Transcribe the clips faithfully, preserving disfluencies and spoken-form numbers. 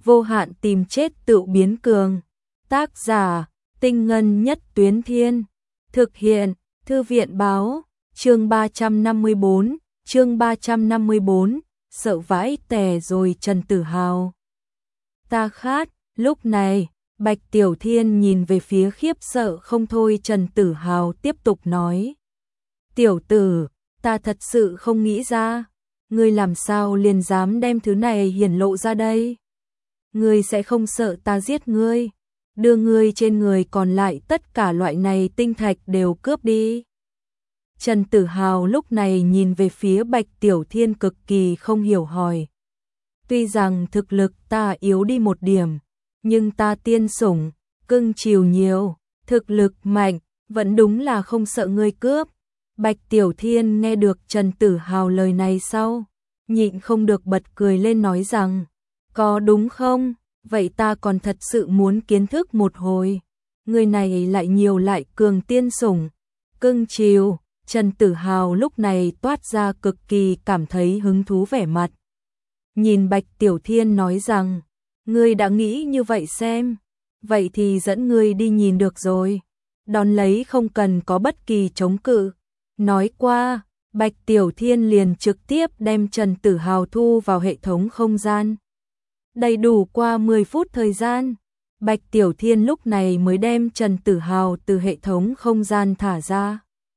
vô hạn tìm chết tự biến cường. Tác giả, Tinh Ngân Nhất Tuyến Thiên. Thực hiện, Thư viện Báo. Chương ba trăm năm mươi bốn, chương ba trăm năm mươi bốn, sợ vãi tè rồi Trần Tử Hào. Ta khát, lúc này, Bạch Tiểu Thiên nhìn về phía khiếp sợ không thôi Trần Tử Hào tiếp tục nói. Tiểu tử, ta thật sự không nghĩ ra, ngươi làm sao liền dám đem thứ này hiển lộ ra đây? Ngươi sẽ không sợ ta giết ngươi, đưa ngươi trên người còn lại tất cả loại này tinh thạch đều cướp đi. Trần Tử Hào lúc này nhìn về phía Bạch Tiểu Thiên cực kỳ không hiểu hỏi. Tuy rằng thực lực ta yếu đi một điểm, nhưng ta tiên sủng, cưng chiều nhiều, thực lực mạnh, vẫn đúng là không sợ ngươi cướp. Bạch Tiểu Thiên nghe được Trần Tử Hào lời này sau, nhịn không được bật cười lên nói rằng, có đúng không? Vậy ta còn thật sự muốn kiến thức một hồi. Người này lại nhiều lại cường tiên sủng, cưng chiều. Trần Tử Hào lúc này toát ra cực kỳ cảm thấy hứng thú vẻ mặt. Nhìn Bạch Tiểu Thiên nói rằng, ngươi đã nghĩ như vậy xem, vậy thì dẫn ngươi đi nhìn được rồi. Đón lấy không cần có bất kỳ chống cự. Nói qua, Bạch Tiểu Thiên liền trực tiếp đem Trần Tử Hào thu vào hệ thống không gian. Đầy đủ qua mười phút thời gian, Bạch Tiểu Thiên lúc này mới đem Trần Tử Hào từ hệ thống không gian thả ra.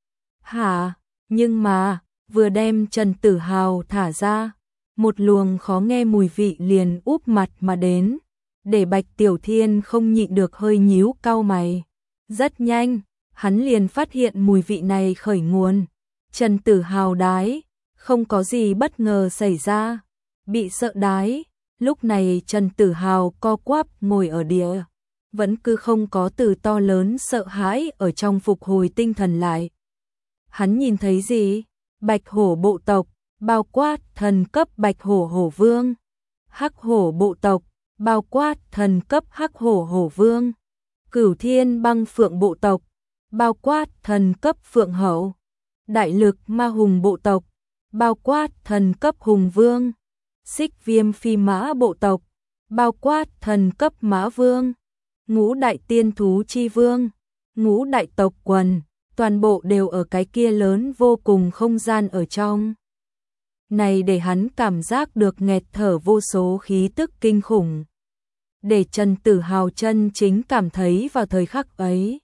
Hả? Nhưng mà, vừa đem Trần Tử Hào thả ra, một luồng khó nghe mùi vị liền úp mặt mà đến, để Bạch Tiểu Thiên không nhịn được hơi nhíu cau mày. Rất nhanh, hắn liền phát hiện mùi vị này khởi nguồn. Trần Tử Hào đái, không có gì bất ngờ xảy ra, bị sợ đái. Lúc này Trần Tử Hào co quắp ngồi ở địa, vẫn cứ không có từ to lớn sợ hãi ở trong phục hồi tinh thần lại. Hắn nhìn thấy gì? Bạch hổ bộ tộc, bao quát thần cấp bạch hổ hổ vương. Hắc hổ bộ tộc, bao quát thần cấp hắc hổ hổ vương. Cửu thiên băng phượng bộ tộc, bao quát thần cấp phượng hậu. Đại lực ma hùng bộ tộc, bao quát thần cấp hùng vương. Xích viêm phi mã bộ tộc, bao quát thần cấp mã vương. Ngũ đại tiên thú chi vương, ngũ đại tộc quần, toàn bộ đều ở cái kia lớn vô cùng không gian ở trong. Này để hắn cảm giác được nghẹt thở vô số khí tức kinh khủng. Để Trần Tử Hào chân chính cảm thấy vào thời khắc ấy,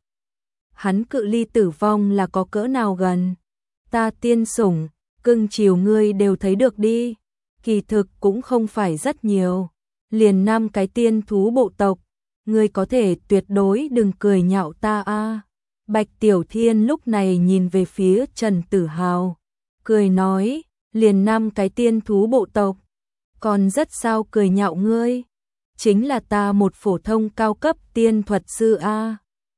hắn cự ly tử vong là có cỡ nào gần. Ta tiên sủng, cưng chiều ngươi đều thấy được đi. Kỳ thực cũng không phải rất nhiều, liền năm cái tiên thú bộ tộc, ngươi có thể tuyệt đối đừng cười nhạo ta a. Bạch Tiểu Thiên lúc này nhìn về phía Trần Tử Hào, cười nói, liền năm cái tiên thú bộ tộc, còn rất sao cười nhạo ngươi, chính là ta một phổ thông cao cấp tiên thuật sư a.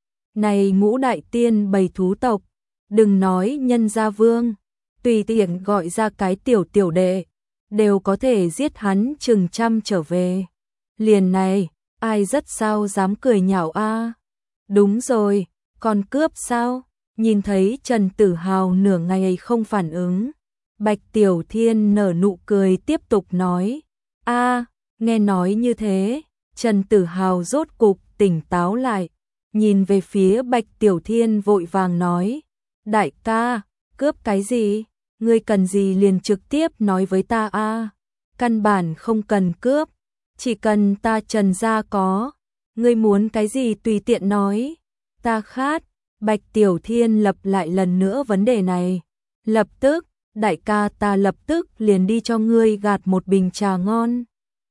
Này ngũ đại tiên bầy thú tộc, đừng nói nhân gia vương, tùy tiện gọi ra cái tiểu tiểu đệ, đều có thể giết hắn chừng trăm trở về. Liền này, ai rất sao dám cười nhạo a? Đúng rồi, còn cướp sao? Nhìn thấy Trần Tử Hào nửa ngày không phản ứng, Bạch Tiểu Thiên nở nụ cười tiếp tục nói, a, nghe nói như thế, Trần Tử Hào rốt cục tỉnh táo lại, nhìn về phía Bạch Tiểu Thiên vội vàng nói, đại ca, cướp cái gì? Ngươi cần gì liền trực tiếp nói với ta a, căn bản không cần cướp, chỉ cần ta Trần gia có, ngươi muốn cái gì tùy tiện nói, ta khát. Bạch Tiểu Thiên lập lại lần nữa vấn đề này, lập tức, đại ca ta lập tức liền đi cho ngươi gạt một bình trà ngon.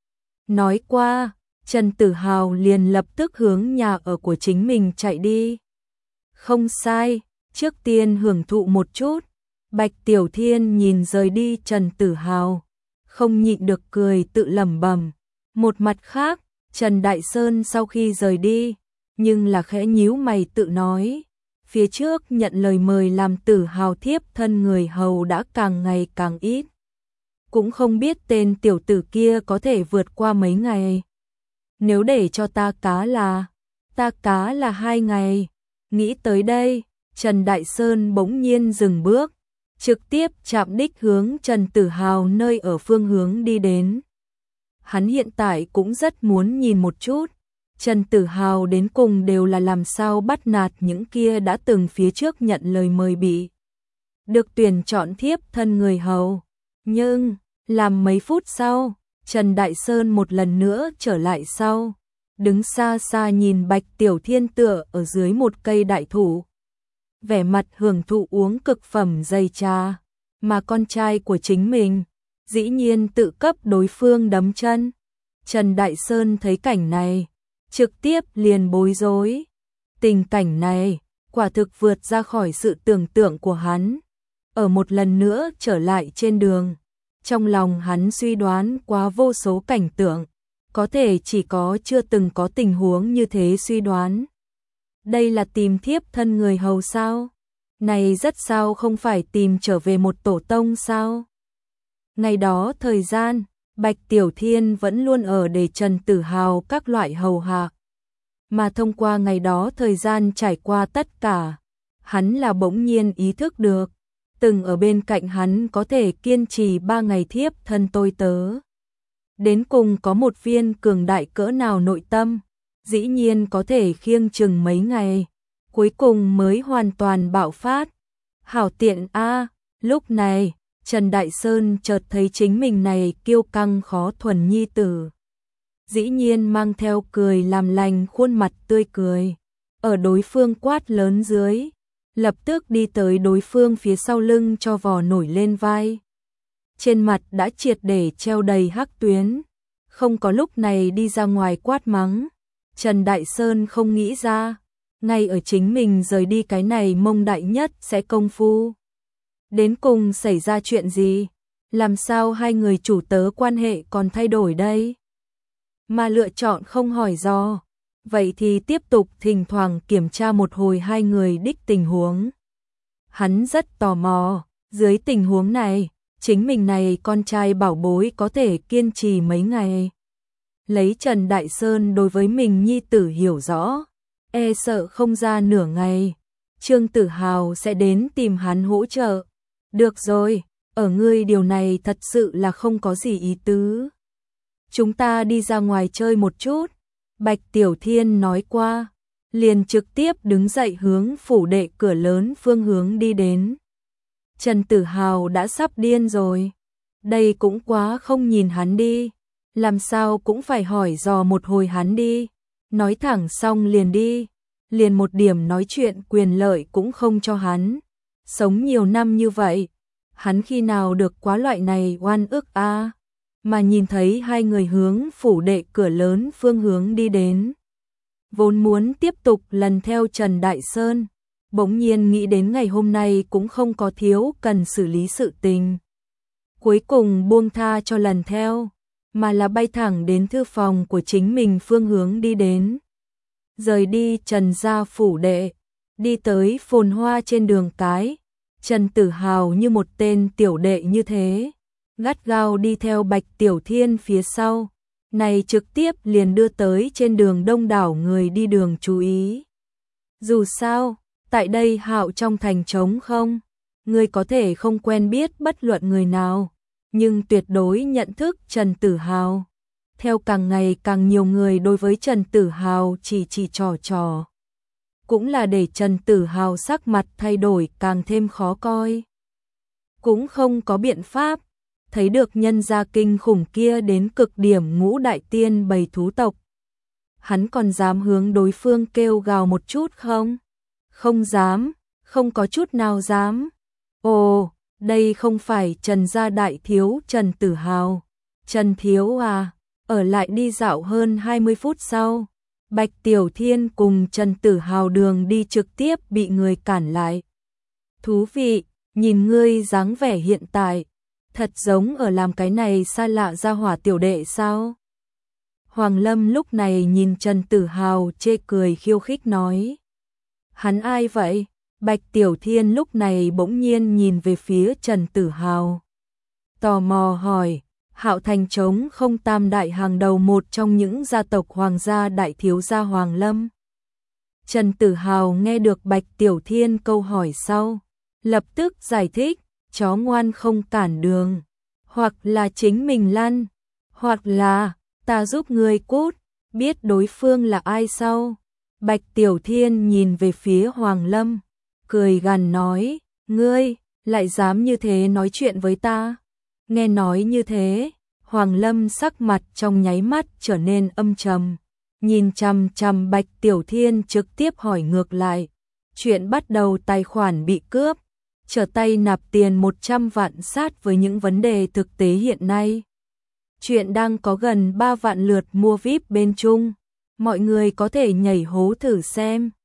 Nói qua, Trần Tử Hào liền lập tức hướng nhà ở của chính mình chạy đi. Không sai, trước tiên hưởng thụ một chút. Bạch Tiểu Thiên nhìn rời đi Trần Tử Hào, không nhịn được cười tự lẩm bẩm. Một mặt khác, Trần Đại Sơn sau khi rời đi, nhưng là khẽ nhíu mày tự nói, phía trước nhận lời mời làm Tử Hào thiếp thân người hầu đã càng ngày càng ít. Cũng không biết tên tiểu tử kia có thể vượt qua mấy ngày. Nếu để cho ta cá là, ta cá là hai ngày. Nghĩ tới đây, Trần Đại Sơn bỗng nhiên dừng bước, trực tiếp chạm đích hướng Trần Tử Hào nơi ở phương hướng đi đến. hắn hiện tại cũng rất muốn nhìn một chút. Trần Tử Hào đến cùng đều là làm sao bắt nạt những kia đã từng phía trước nhận lời mời bị được tuyển chọn thiếp thân người hầu. Nhưng, làm mấy phút sau, Trần Đại Sơn một lần nữa trở lại sau, đứng xa xa nhìn Bạch Tiểu Thiên tựa ở dưới một cây đại thụ, vẻ mặt hưởng thụ uống cực phẩm dây trà, mà con trai của chính mình, dĩ nhiên tự cấp đối phương đấm chân. Trần Đại Sơn thấy cảnh này, trực tiếp liền bối rối. Tình cảnh này, quả thực vượt ra khỏi sự tưởng tượng của hắn. Ở một lần nữa trở lại trên đường, trong lòng hắn suy đoán quá vô số cảnh tượng, có thể chỉ có chưa từng có tình huống như thế suy đoán. Đây là tìm thiếp thân người hầu sao? Này rất sao không phải tìm trở về một tổ tông sao? Ngày đó thời gian, Bạch Tiểu Thiên vẫn luôn ở để Trần Tử Hào các loại hầu hạ. Mà thông qua ngày đó thời gian trải qua tất cả, hắn là bỗng nhiên ý thức được, từng ở bên cạnh hắn có thể kiên trì ba ngày thiếp thân tôi tớ. Đến cùng có một viên cường đại cỡ nào nội tâm, dĩ nhiên có thể khiêng chừng mấy ngày, cuối cùng mới hoàn toàn bạo phát. Hảo tiện a, lúc này, Trần Đại Sơn chợt thấy chính mình này kiêu căng khó thuần nhi tử. Dĩ nhiên mang theo cười làm lành khuôn mặt tươi cười, ở đối phương quát lớn dưới, lập tức đi tới đối phương phía sau lưng cho vò nổi lên vai. Trên mặt đã triệt để treo đầy hắc tuyến, không có lúc này đi ra ngoài quát mắng. Trần Đại Sơn không nghĩ ra, ngay ở chính mình rời đi cái này mông đại nhất sẽ công phu. Đến cùng xảy ra chuyện gì? Làm sao hai người chủ tớ quan hệ còn thay đổi đây? Mà lựa chọn không hỏi do, vậy thì tiếp tục thỉnh thoảng kiểm tra một hồi hai người đích tình huống. Hắn rất tò mò, dưới tình huống này, chính mình này con trai bảo bối có thể kiên trì mấy ngày. Lấy Trần Đại Sơn đối với mình nhi tử hiểu rõ, e sợ không ra nửa ngày, Trương Tử Hào sẽ đến tìm hắn hỗ trợ. Được rồi, ở ngươi điều này thật sự là không có gì ý tứ. Chúng ta đi ra ngoài chơi một chút, Bạch Tiểu Thiên nói qua, liền trực tiếp đứng dậy hướng phủ đệ cửa lớn phương hướng đi đến. Trần Tử Hào đã sắp điên rồi, đây cũng quá không nhìn hắn đi, làm sao cũng phải hỏi dò một hồi hắn đi, nói thẳng xong liền đi, liền một điểm nói chuyện quyền lợi cũng không cho hắn. Sống nhiều năm như vậy, hắn khi nào được quá loại này oan ức a, à? Mà nhìn thấy hai người hướng phủ đệ cửa lớn phương hướng đi đến, vốn muốn tiếp tục lần theo Trần Đại Sơn, bỗng nhiên nghĩ đến ngày hôm nay cũng không có thiếu cần xử lý sự tình. Cuối cùng buông tha cho lần theo, mà là bay thẳng đến thư phòng của chính mình phương hướng đi đến. Rời đi Trần gia phủ đệ, đi tới phồn hoa trên đường cái, Trần Tử Hào như một tên tiểu đệ như thế, gắt gao đi theo Bạch Tiểu Thiên phía sau, này trực tiếp liền đưa tới trên đường đông đảo người đi đường chú ý. Dù sao, tại đây Hạo trong thành trống không, người có thể không quen biết bất luận người nào, nhưng tuyệt đối nhận thức Trần Tử Hào. Theo càng ngày càng nhiều người đối với Trần Tử Hào chỉ chỉ trò trò, cũng là để Trần Tử Hào sắc mặt thay đổi càng thêm khó coi. Cũng không có biện pháp, thấy được nhân gia kinh khủng kia đến cực điểm ngũ đại tiên bầy thú tộc. Hắn còn dám hướng đối phương kêu gào một chút không? Không dám, không có chút nào dám. Ồ, đây không phải Trần gia đại thiếu Trần Tử Hào. Trần thiếu à, ở lại đi dạo hơn hai mươi phút sau, Bạch Tiểu Thiên cùng Trần Tử Hào đường đi trực tiếp bị người cản lại. Thú vị, nhìn ngươi dáng vẻ hiện tại, thật giống ở làm cái này xa lạ ra hỏa tiểu đệ sao? Hoàng Lâm lúc này nhìn Trần Tử Hào chê cười khiêu khích nói. Hắn ai vậy? Bạch Tiểu Thiên lúc này bỗng nhiên nhìn về phía Trần Tử Hào, tò mò hỏi. Hạo thành trống không tam đại hàng đầu một trong những gia tộc hoàng gia đại thiếu gia Hoàng Lâm. Trần Tử Hào nghe được Bạch Tiểu Thiên câu hỏi sau, lập tức giải thích, chó ngoan không cản đường, hoặc là chính mình lăn, hoặc là ta giúp ngươi cút, biết đối phương là ai sao? Bạch Tiểu Thiên nhìn về phía Hoàng Lâm, cười gằn nói, ngươi, lại dám như thế nói chuyện với ta? Nghe nói như thế, Hoàng Lâm sắc mặt trong nháy mắt trở nên âm trầm, nhìn chằm chằm Bạch Tiểu Thiên trực tiếp hỏi ngược lại. Chuyện bắt đầu tài khoản bị cướp, trở tay nạp tiền một trăm vạn sát với những vấn đề thực tế hiện nay. Chuyện đang có gần ba vạn lượt mua vi ai pi bên Trung, mọi người có thể nhảy hố thử xem.